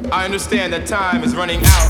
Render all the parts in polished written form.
I understand that time is running out.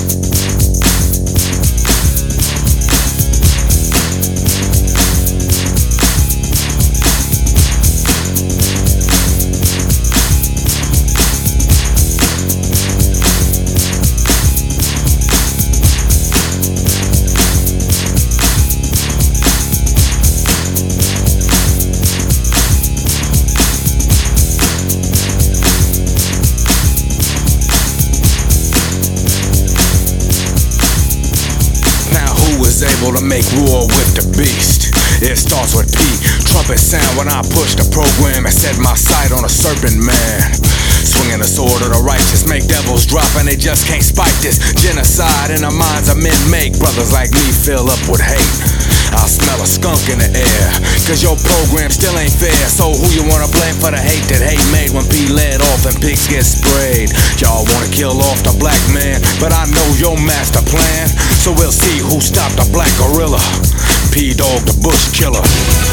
Able to make war with the beast. It starts with P, trumpet sound when I push the program and set my sight on a serpent man. Swinging the sword of the righteous, make devils drop and they just can't spike this genocide in the minds of men. Make brothers like me fill up with hate. I smell a skunk in the air, cause your program still ain't fair. So who you wanna blame for the hate that hate made when P led off and pigs get sprayed? Y'all wanna kill off the black man, but I know your master plan. So we'll see who stopped the black gorilla. P-Dog the bush killer.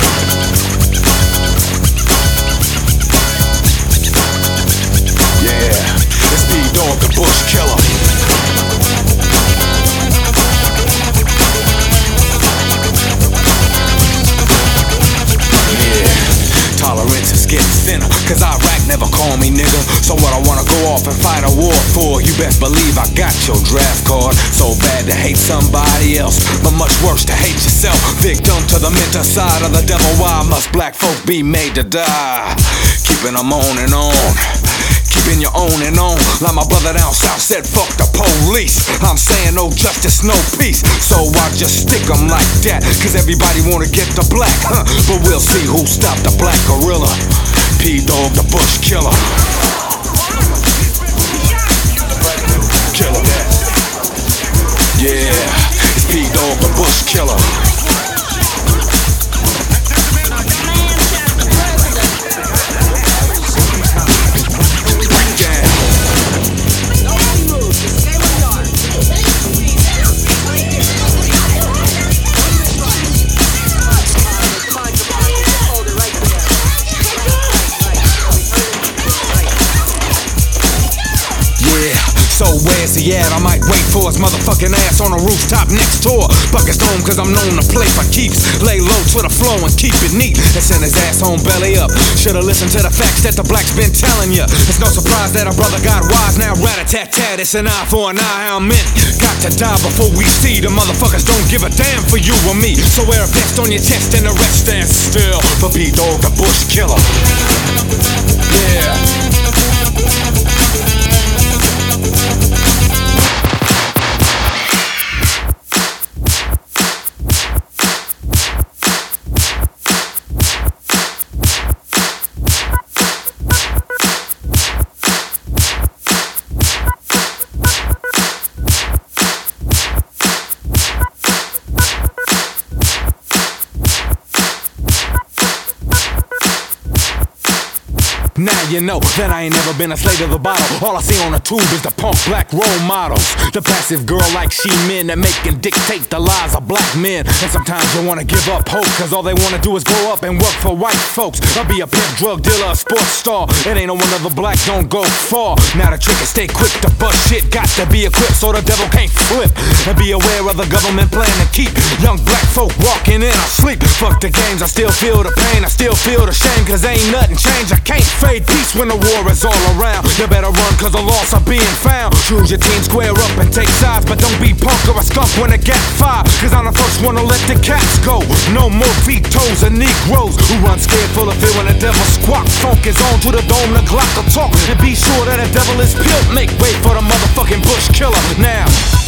Yeah, it's P-Dog the bush killer. Tolerance is getting thinner, cause Iraq never called me nigga. So what I wanna go off and fight a war for? You best believe I got your draft card. So bad to hate somebody else, but much worse to hate yourself. Victim to the mental side of the devil. Why must black folk be made to die? Keeping them on and on, keeping your own and on. Like my brother down south said, fuck the police. I'm saying no justice, no peace. So I just stick them like that, cause everybody wanna get the black, huh? But we'll see who stopped the black gorilla. P-Dog the bush killer. Killer. Yeah, it's P-Dog the bush killer. So where's he at? I might wait for his motherfucking ass on a rooftop next door. Buckets home cause I'm known to play for keeps. Lay low to the flow and keep it neat. And send his ass home belly up. Should've listened to the facts that the blacks been telling ya. It's no surprise that a brother got wise. Now rat-a-tat-tat, it's an eye for an eye. How many got to die before we see? The motherfuckers don't give a damn for you or me. So wear a vest on your chest and the rest stand still for P-Dog the bush killer. Yeah. Now you know that I ain't never been a slave to the bottle. All I see on the tube is the punk black role models. The passive girl like she men that make and dictate the lives of black men. And sometimes you wanna give up hope, cause all they wanna do is grow up and work for white folks. I'll be a pimp, drug dealer, a sports star. It ain't no wonder the black don't go far. Now the trick is stay quick to bust shit. Got to be equipped so the devil can't flip. And be aware of the government plan to keep young black folk walking in our sleep. Fuck the games, I still feel the pain, I still feel the shame, cause ain't nothing changed. I can't fade peace when the war is all around. You better run cause the lost are being found. Choose your team, square up and take sides, but don't be punk or a skunk when it gets fired. Cause I'm the first one to let the cats go. No more vetoes and Negroes who run scared full of fear when the devil squawk. Funk is on to the dome, the Glock will talk. And be sure that the devil is built. Make way for the motherfucking bush killer now.